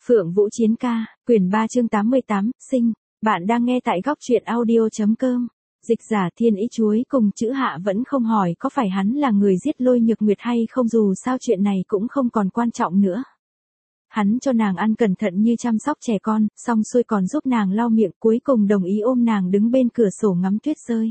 Phượng Vũ Chiến ca, quyển 3 chương 88, sinh. Bạn đang nghe tại góc truyện audio.com. Dịch giả Thiên Ý Chuối cùng chữ hạ vẫn không hỏi có phải hắn là người giết Lôi Nhược Nguyệt hay không, dù sao chuyện này cũng không còn quan trọng nữa. Hắn cho nàng ăn cẩn thận như chăm sóc trẻ con, xong xuôi còn giúp nàng lau miệng, cuối cùng đồng ý ôm nàng đứng bên cửa sổ ngắm tuyết rơi.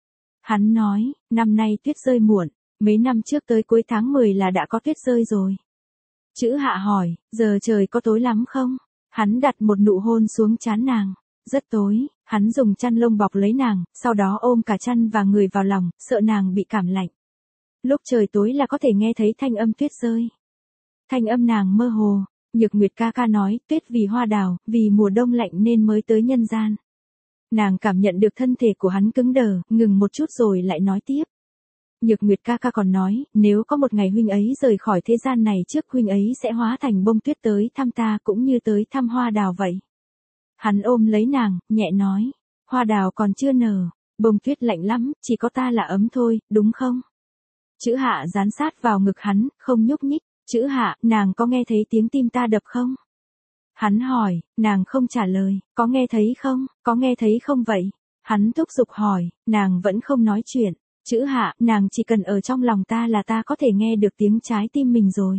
Hắn nói, năm nay tuyết rơi muộn, mấy năm trước tới cuối tháng 10 là đã có tuyết rơi rồi. Chữ hạ hỏi, giờ trời có tối lắm không? Hắn đặt một nụ hôn xuống trán nàng. Rất tối, hắn dùng chăn lông bọc lấy nàng, sau đó ôm cả chăn và người vào lòng, sợ nàng bị cảm lạnh. Lúc trời tối là có thể nghe thấy thanh âm tuyết rơi. Thanh âm nàng mơ hồ, Nhược Nguyệt ca ca nói, tuyết vì hoa đào, vì mùa đông lạnh nên mới tới nhân gian. Nàng cảm nhận được thân thể của hắn cứng đờ, ngừng một chút rồi lại nói tiếp. Nhược Nguyệt ca ca còn nói, nếu có một ngày huynh ấy rời khỏi thế gian này trước, huynh ấy sẽ hóa thành bông tuyết tới thăm ta cũng như tới thăm hoa đào vậy. Hắn ôm lấy nàng, nhẹ nói, hoa đào còn chưa nở, bông tuyết lạnh lắm, chỉ có ta là ấm thôi, đúng không? Chữ hạ dán sát vào ngực hắn, không nhúc nhích. Chữ hạ, nàng có nghe thấy tiếng tim ta đập không? Hắn hỏi, nàng không trả lời, có nghe thấy không, có nghe thấy không vậy? Hắn thúc giục hỏi, nàng vẫn không nói chuyện. Chữ hạ, nàng chỉ cần ở trong lòng ta là ta có thể nghe được tiếng trái tim mình rồi.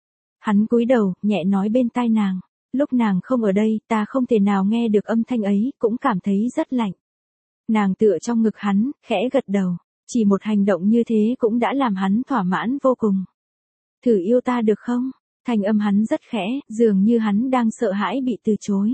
Hắn cúi đầu, nhẹ nói bên tai nàng, lúc nàng không ở đây, ta không thể nào nghe được âm thanh ấy, cũng cảm thấy rất lạnh. Nàng tựa trong ngực hắn, khẽ gật đầu, chỉ một hành động như thế cũng đã làm hắn thỏa mãn vô cùng. Thử yêu ta được không? Thanh âm hắn rất khẽ, dường như hắn đang sợ hãi bị từ chối.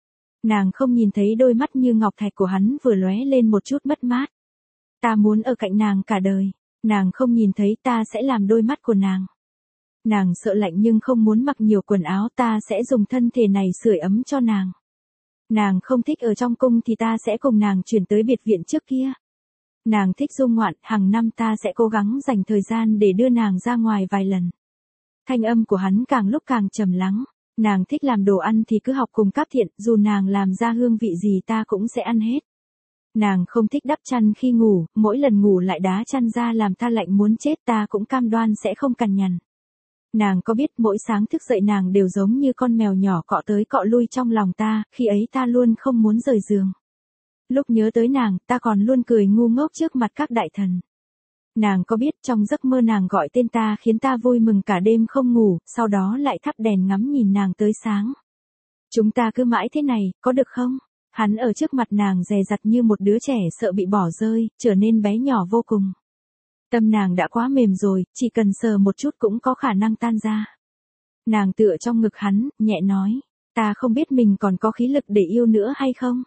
Nàng không nhìn thấy đôi mắt như ngọc thạch của hắn vừa lóe lên một chút mất mát. Ta muốn ở cạnh nàng cả đời. Nàng không nhìn thấy, ta sẽ làm đôi mắt của nàng. Nàng sợ lạnh nhưng không muốn mặc nhiều quần áo, ta sẽ dùng thân thể này sưởi ấm cho nàng. Nàng không thích ở trong cung thì ta sẽ cùng nàng chuyển tới biệt viện trước kia. Nàng thích du ngoạn, hàng năm ta sẽ cố gắng dành thời gian để đưa nàng ra ngoài vài lần. Thanh âm của hắn càng lúc càng trầm lắng. Nàng thích làm đồ ăn thì cứ học cùng Cáp Thiện, dù nàng làm ra hương vị gì ta cũng sẽ ăn hết. Nàng không thích đắp chăn khi ngủ, mỗi lần ngủ lại đá chăn ra làm ta lạnh muốn chết, ta cũng cam đoan sẽ không cằn nhằn. Nàng có biết mỗi sáng thức dậy nàng đều giống như con mèo nhỏ cọ tới cọ lui trong lòng ta, khi ấy ta luôn không muốn rời giường. Lúc nhớ tới nàng, ta còn luôn cười ngu ngốc trước mặt các đại thần. Nàng có biết trong giấc mơ nàng gọi tên ta khiến ta vui mừng cả đêm không ngủ, sau đó lại thắp đèn ngắm nhìn nàng tới sáng. Chúng ta cứ mãi thế này, có được không? Hắn ở trước mặt nàng dè dặt như một đứa trẻ sợ bị bỏ rơi, trở nên bé nhỏ vô cùng. Tâm nàng đã quá mềm rồi, chỉ cần sờ một chút cũng có khả năng tan ra. Nàng tựa trong ngực hắn, nhẹ nói, ta không biết mình còn có khí lực để yêu nữa hay không.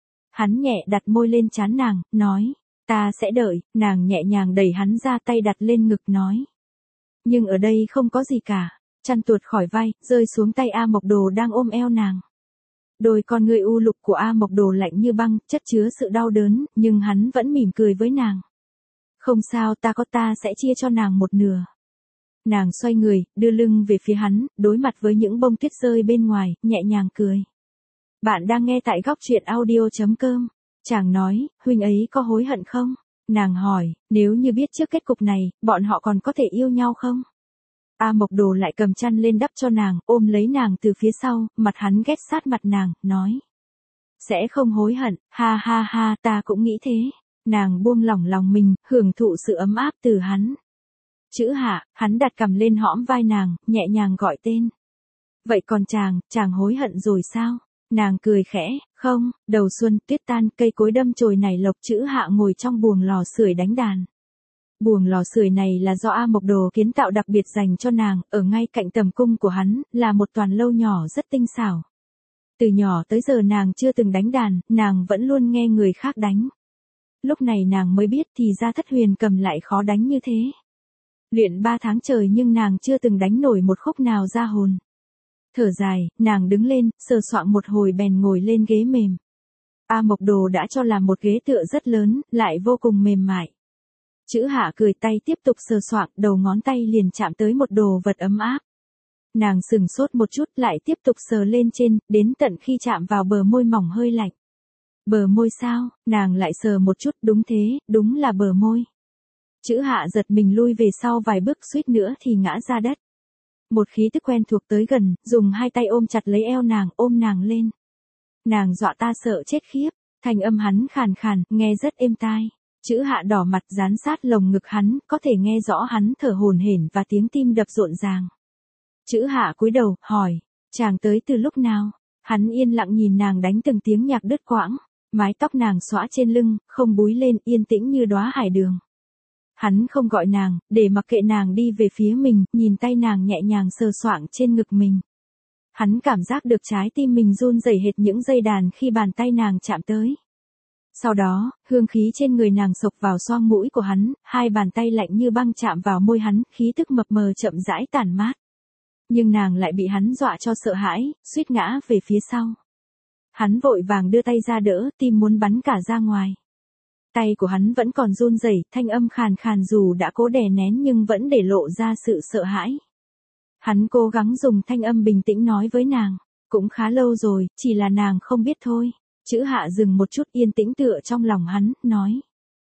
Hắn nhẹ đặt môi lên trán nàng, nói, ta sẽ đợi. Nàng nhẹ nhàng đẩy hắn ra, tay đặt lên ngực nói. Nhưng ở đây không có gì cả. Chăn tuột khỏi vai, rơi xuống tay A Mộc Đồ đang ôm eo nàng. Đôi con ngươi u lục của A Mộc Đồ lạnh như băng, chất chứa sự đau đớn, nhưng hắn vẫn mỉm cười với nàng. Không sao, ta sẽ chia cho nàng một nửa. Nàng xoay người, đưa lưng về phía hắn, đối mặt với những bông tuyết rơi bên ngoài, nhẹ nhàng cười. Bạn đang nghe tại góc truyện audio.com. Chàng nói, huynh ấy có hối hận không? Nàng hỏi, nếu như biết trước kết cục này, bọn họ còn có thể yêu nhau không? A Mộc Đồ lại cầm chăn lên đắp cho nàng, ôm lấy nàng từ phía sau, mặt hắn ghét sát mặt nàng, nói. Sẽ không hối hận, ha ha ha, ta cũng nghĩ thế. Nàng buông lỏng lòng mình, hưởng thụ sự ấm áp từ hắn. Chữ hạ, hắn đặt cằm lên hõm vai nàng, nhẹ nhàng gọi tên. Vậy còn chàng hối hận rồi sao? Nàng cười khẽ, không, đầu xuân, tuyết tan, cây cối đâm chồi nảy lộc. Chữ hạ ngồi trong buồng lò sưởi đánh đàn. Buồng lò sưởi này là do A Mộc Đồ kiến tạo đặc biệt dành cho nàng, ở ngay cạnh tầm cung của hắn, là một toàn lâu nhỏ rất tinh xảo. Từ nhỏ tới giờ nàng chưa từng đánh đàn, nàng vẫn luôn nghe người khác đánh. Lúc này nàng mới biết thì ra Thất Huyền cầm lại khó đánh như thế. Luyện 3 tháng trời nhưng nàng chưa từng đánh nổi một khúc nào ra hồn. Thở dài, nàng đứng lên, sờ soạng một hồi bèn ngồi lên ghế mềm. A Mộc Đồ đã cho làm một ghế tựa rất lớn, lại vô cùng mềm mại. Chữ hạ cười tay tiếp tục sờ soạng, đầu ngón tay liền chạm tới một đồ vật ấm áp. Nàng sừng sốt một chút, lại tiếp tục sờ lên trên, đến tận khi chạm vào bờ môi mỏng hơi lạnh. Bờ môi sao? Nàng lại sờ một chút, đúng thế, đúng là bờ môi. Chữ hạ giật mình lui về sau vài bước, suýt nữa thì ngã ra đất. Một khí tức quen thuộc tới gần, dùng hai tay ôm chặt lấy eo nàng, ôm nàng lên. Nàng dọa ta sợ chết khiếp, thanh âm hắn khàn khàn, nghe rất êm tai. Chữ Hạ đỏ mặt dán sát lồng ngực hắn, có thể nghe rõ hắn thở hổn hển và tiếng tim đập rộn ràng. Chữ Hạ cúi đầu, hỏi, chàng tới từ lúc nào? Hắn yên lặng nhìn nàng đánh từng tiếng nhạc đứt quãng, mái tóc nàng xõa trên lưng, không búi lên, yên tĩnh như đóa hải đường. Hắn không gọi nàng, để mặc kệ nàng đi về phía mình, nhìn tay nàng nhẹ nhàng sờ soạng trên ngực mình. Hắn cảm giác được trái tim mình run rẩy hệt những dây đàn khi bàn tay nàng chạm tới. Sau đó, hương khí trên người nàng sộc vào xoang mũi của hắn, hai bàn tay lạnh như băng chạm vào môi hắn, khí tức mập mờ chậm rãi tản mát. Nhưng nàng lại bị hắn dọa cho sợ hãi, suýt ngã về phía sau. Hắn vội vàng đưa tay ra đỡ, tim muốn bắn cả ra ngoài. Tay của hắn vẫn còn run rẩy, thanh âm khàn khàn dù đã cố đè nén nhưng vẫn để lộ ra sự sợ hãi. Hắn cố gắng dùng thanh âm bình tĩnh nói với nàng, cũng khá lâu rồi, chỉ là nàng không biết thôi. Chữ Hạ dừng một chút yên tĩnh tựa trong lòng hắn, nói.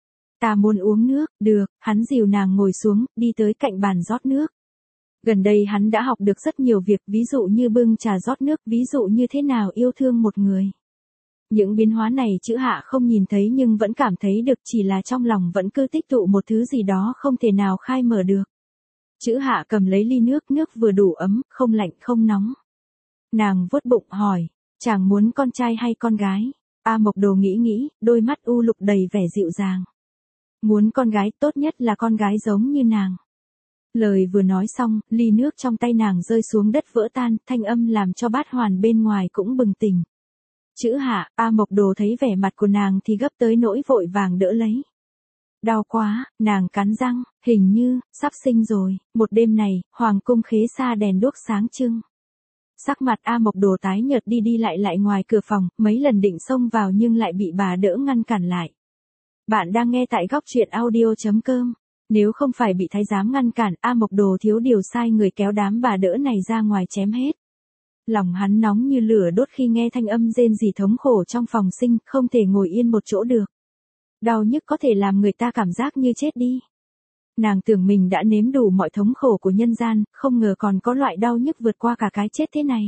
Ta muốn uống nước, được, hắn dìu nàng ngồi xuống, đi tới cạnh bàn rót nước. Gần đây hắn đã học được rất nhiều việc, ví dụ như bưng trà rót nước, ví dụ như thế nào yêu thương một người. Những biến hóa này chữ Hạ không nhìn thấy nhưng vẫn cảm thấy được, chỉ là trong lòng vẫn cứ tích tụ một thứ gì đó không thể nào khai mở được. Chữ Hạ cầm lấy ly nước, nước vừa đủ ấm, không lạnh không nóng. Nàng vuốt bụng hỏi, chàng muốn con trai hay con gái? A Mộc Đồ nghĩ, đôi mắt u lục đầy vẻ dịu dàng. Muốn con gái, tốt nhất là con gái giống như nàng. Lời vừa nói xong, ly nước trong tay nàng rơi xuống đất vỡ tan, thanh âm làm cho bát hoàn bên ngoài cũng bừng tỉnh. Chữ Hạ, A Mộc Đồ thấy vẻ mặt của nàng thì gấp tới nỗi vội vàng đỡ lấy. Đau quá, nàng cắn răng, hình như, sắp sinh rồi. Một đêm này, hoàng cung Khế Sa đèn đuốc sáng trưng. Sắc mặt A Mộc Đồ tái nhợt đi đi lại ngoài cửa phòng, mấy lần định xông vào nhưng lại bị bà đỡ ngăn cản lại. Bạn đang nghe tại góc truyện audio.com. Nếu không phải bị thái giám ngăn cản, A Mộc Đồ thiếu điều sai người kéo đám bà đỡ này ra ngoài chém hết. Lòng hắn nóng như lửa đốt khi nghe thanh âm rên rỉ thống khổ trong phòng sinh, không thể ngồi yên một chỗ được. Đau nhức có thể làm người ta cảm giác như chết đi. Nàng tưởng mình đã nếm đủ mọi thống khổ của nhân gian, không ngờ còn có loại đau nhức vượt qua cả cái chết thế này.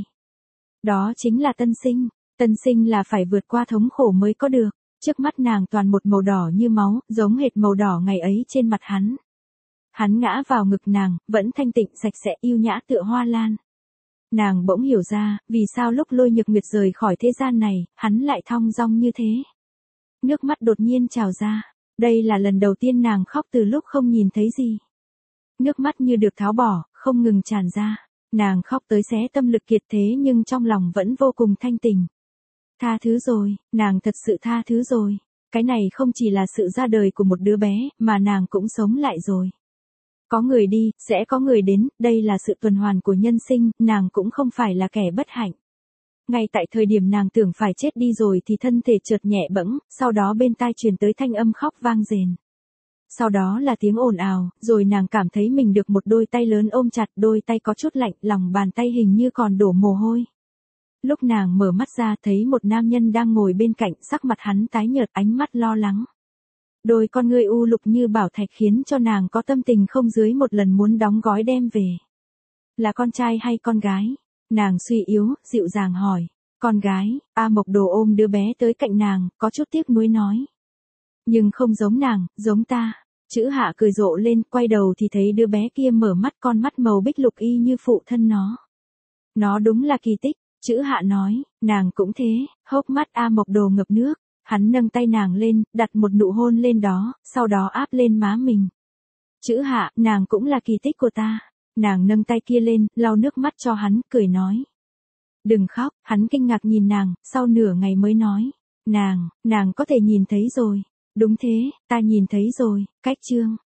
Đó chính là tân sinh. Tân sinh là phải vượt qua thống khổ mới có được. Trước mắt nàng toàn một màu đỏ như máu, giống hệt màu đỏ ngày ấy trên mặt hắn. Hắn ngã vào ngực nàng, vẫn thanh tịnh sạch sẽ yêu nhã tựa hoa lan. Nàng bỗng hiểu ra, vì sao lúc Lôi Nhược Nguyệt rời khỏi thế gian này, hắn lại thong dong như thế. Nước mắt đột nhiên trào ra. Đây là lần đầu tiên nàng khóc từ lúc không nhìn thấy gì. Nước mắt như được tháo bỏ, không ngừng tràn ra. Nàng khóc tới xé tâm lực kiệt thế nhưng trong lòng vẫn vô cùng thanh tình. Tha thứ rồi, nàng thật sự tha thứ rồi. Cái này không chỉ là sự ra đời của một đứa bé, mà nàng cũng sống lại rồi. Có người đi, sẽ có người đến, đây là sự tuần hoàn của nhân sinh, nàng cũng không phải là kẻ bất hạnh. Ngay tại thời điểm nàng tưởng phải chết đi rồi thì thân thể chợt nhẹ bẫng, sau đó bên tai truyền tới thanh âm khóc vang rền. Sau đó là tiếng ồn ào, rồi nàng cảm thấy mình được một đôi tay lớn ôm chặt, đôi tay có chút lạnh, lòng bàn tay hình như còn đổ mồ hôi. Lúc nàng mở mắt ra thấy một nam nhân đang ngồi bên cạnh, sắc mặt hắn tái nhợt, ánh mắt lo lắng. Đôi con ngươi u lục như bảo thạch khiến cho nàng có tâm tình không dưới một lần muốn đóng gói đem về. Là con trai hay con gái? Nàng suy yếu, dịu dàng hỏi. Con gái. A Mộc Đồ ôm đứa bé tới cạnh nàng, có chút tiếc nuối nói. Nhưng không giống nàng, giống ta. Chữ Hạ cười rộ lên, quay đầu thì thấy đứa bé kia mở mắt, con mắt màu bích lục y như phụ thân nó. Nó đúng là kỳ tích. Chữ Hạ nói, nàng cũng thế. Hốc mắt A Mộc Đồ ngập nước. Hắn nâng tay nàng lên, đặt một nụ hôn lên đó, sau đó áp lên má mình. Chữ Hạ, nàng cũng là kỳ tích của ta. Nàng nâng tay kia lên, lau nước mắt cho hắn, cười nói. Đừng khóc, hắn kinh ngạc nhìn nàng, sau nửa ngày mới nói. Nàng có thể nhìn thấy rồi. Đúng thế, ta nhìn thấy rồi. Cách chương.